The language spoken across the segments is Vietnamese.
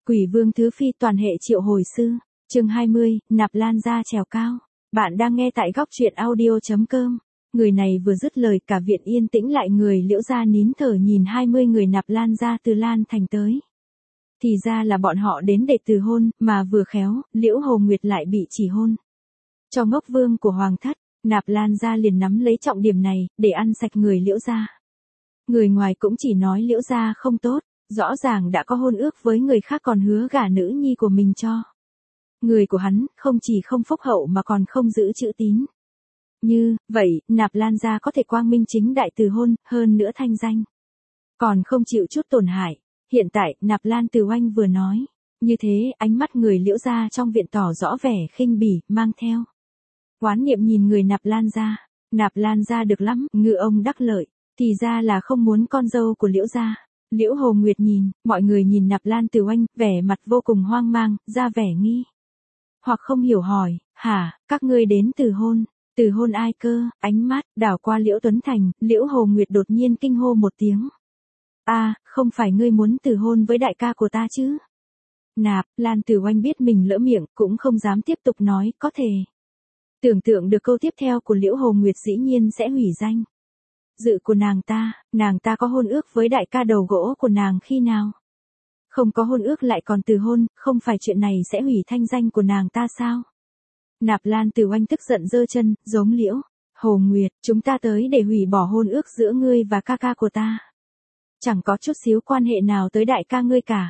Quỷ vương thứ phi toàn hệ triệu hồi sư. Chương 20, Nạp Lan gia trèo cao. Bạn đang nghe tại góc truyện audio.com. Người này vừa dứt lời cả viện yên tĩnh lại, người Liễu gia nín thở nhìn 20 người Nạp Lan gia từ Lan Thành tới. Thì ra là bọn họ đến để từ hôn, mà vừa khéo, Liễu Hồ Nguyệt lại bị chỉ hôn. Cho ngốc vương của hoàng thất, Nạp Lan gia liền nắm lấy trọng điểm này, để ăn sạch người Liễu gia. Người ngoài cũng chỉ nói Liễu gia không tốt, rõ ràng đã có hôn ước với người khác còn hứa gả nữ nhi của mình cho. Người của hắn, không chỉ không phúc hậu mà còn không giữ chữ tín. Như vậy, Nạp Lan gia có thể quang minh chính đại từ hôn, hơn nữa thanh danh còn không chịu chút tổn hại. Hiện tại, Nạp Lan Từ Oanh vừa nói như thế, ánh mắt người Liễu gia trong viện tỏ rõ vẻ khinh bỉ, mang theo oán niệm nhìn người Nạp Lan gia. Nạp Lan gia được lắm, ngư ông đắc lợi, thì ra là không muốn con dâu của Liễu gia. Liễu Hồ Nguyệt nhìn, mọi người nhìn Nạp Lan Từ Oanh, vẻ mặt vô cùng hoang mang, ra vẻ nghi hoặc không hiểu hỏi, hả, các ngươi đến từ hôn ai cơ? Ánh mắt đảo qua Liễu Tuấn Thành, Liễu Hồ Nguyệt đột nhiên kinh hô một tiếng. Không phải ngươi muốn từ hôn với đại ca của ta chứ? Nạp Lan Từ Oanh biết mình lỡ miệng, cũng không dám tiếp tục nói, có thể tưởng tượng được câu tiếp theo của Liễu Hồ Nguyệt dĩ nhiên sẽ hủy danh dự của nàng ta có hôn ước với đại ca đầu gỗ của nàng khi nào? Không có hôn ước lại còn từ hôn, không phải chuyện này sẽ hủy thanh danh của nàng ta sao? Nạp Lan Từ Oanh tức giận giơ chân, giống Liễu Hồ Nguyệt, chúng ta tới để hủy bỏ hôn ước giữa ngươi và ca ca của ta. Chẳng có chút xíu quan hệ nào tới đại ca ngươi cả.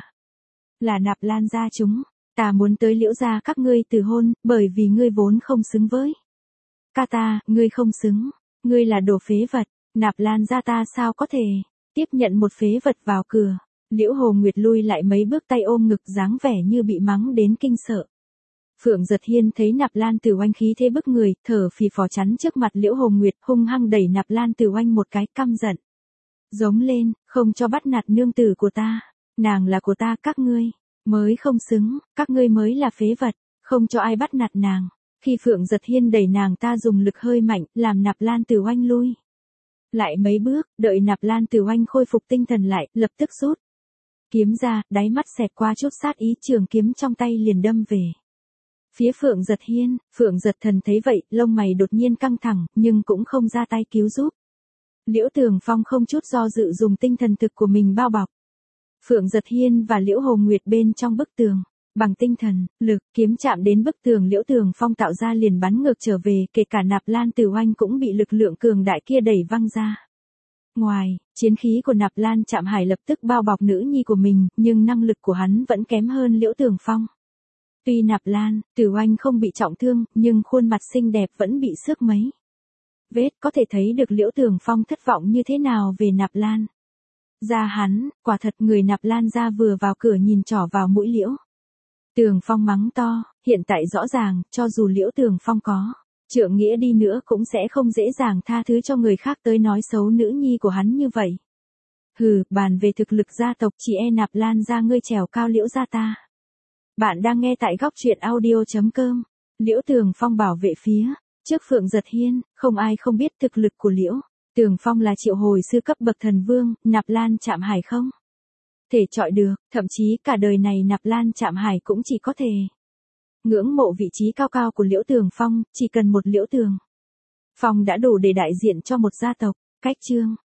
Là Nạp Lan gia ta muốn tới Liễu gia các ngươi từ hôn, bởi vì ngươi vốn không xứng với ca ta, ngươi không xứng, ngươi là đồ phế vật. Nạp Lan gia ta sao có thể tiếp nhận một phế vật vào cửa? Liễu Hồ Nguyệt lui lại mấy bước, tay ôm ngực, dáng vẻ như bị mắng đến kinh sợ. Phượng Giật Hiên thấy Nạp Lan Từ Oanh khí thế bức người, thở phì phò chắn trước mặt Liễu Hồ Nguyệt, hung hăng đẩy Nạp Lan Từ Oanh một cái, căm giận giống lên, không cho bắt nạt nương tử của ta, nàng là của ta, các ngươi mới không xứng, các ngươi mới là phế vật, không cho ai bắt nạt nàng. Khi Phượng Giật Hiên đẩy nàng ta dùng lực hơi mạnh, làm Nạp Lan Từ Oanh lui lại mấy bước, đợi Nạp Lan Từ Oanh khôi phục tinh thần lại, lập tức rút kiếm ra, đáy mắt xẹt qua chút sát ý, trường kiếm trong tay liền đâm về phía Phượng Giật Hiên. Phượng Giật Thần thấy vậy, lông mày đột nhiên căng thẳng, nhưng cũng không ra tay cứu giúp. Liễu Tường Phong không chút do dự dùng tinh thần thực của mình bao bọc Phượng Giật Hiên và Liễu Hồ Nguyệt bên trong bức tường. Bằng tinh thần lực, kiếm chạm đến bức tường Liễu Tường Phong tạo ra liền bắn ngược trở về, kể cả Nạp Lan Từ Oanh cũng bị lực lượng cường đại kia đẩy văng ra ngoài. Chiến khí của Nạp Lan Trạm Hải lập tức bao bọc nữ nhi của mình, nhưng năng lực của hắn vẫn kém hơn Liễu Tường Phong. Tuy Nạp Lan Từ Oanh không bị trọng thương, nhưng khuôn mặt xinh đẹp vẫn bị xước mấy vết, có thể thấy được Liễu Tường Phong thất vọng như thế nào về Nạp Lan gia hắn. Quả thật, người Nạp Lan gia vừa vào cửa nhìn trỏ vào mũi Liễu Tường Phong mắng to, hiện tại rõ ràng, cho dù Liễu Tường Phong có trượng nghĩa đi nữa cũng sẽ không dễ dàng tha thứ cho người khác tới nói xấu nữ nhi của hắn như vậy. Hừ, bàn về thực lực gia tộc, chỉ e Nạp Lan gia ngươi trèo cao Liễu gia ta. Bạn đang nghe tại góc truyện audio.com. Liễu Tường Phong bảo vệ phía trước Phượng Giật Hiên, không ai không biết thực lực của Liễu Tường Phong là triệu hồi sư cấp bậc thần vương, Nạp Lan Trạm Hải không thể chọi được, thậm chí cả đời này Nạp Lan Trạm Hải cũng chỉ có thể ngưỡng mộ vị trí cao cao của Liễu Tường Phong. Chỉ cần một Liễu Tường Phong đã đủ để đại diện cho một gia tộc. Cách chương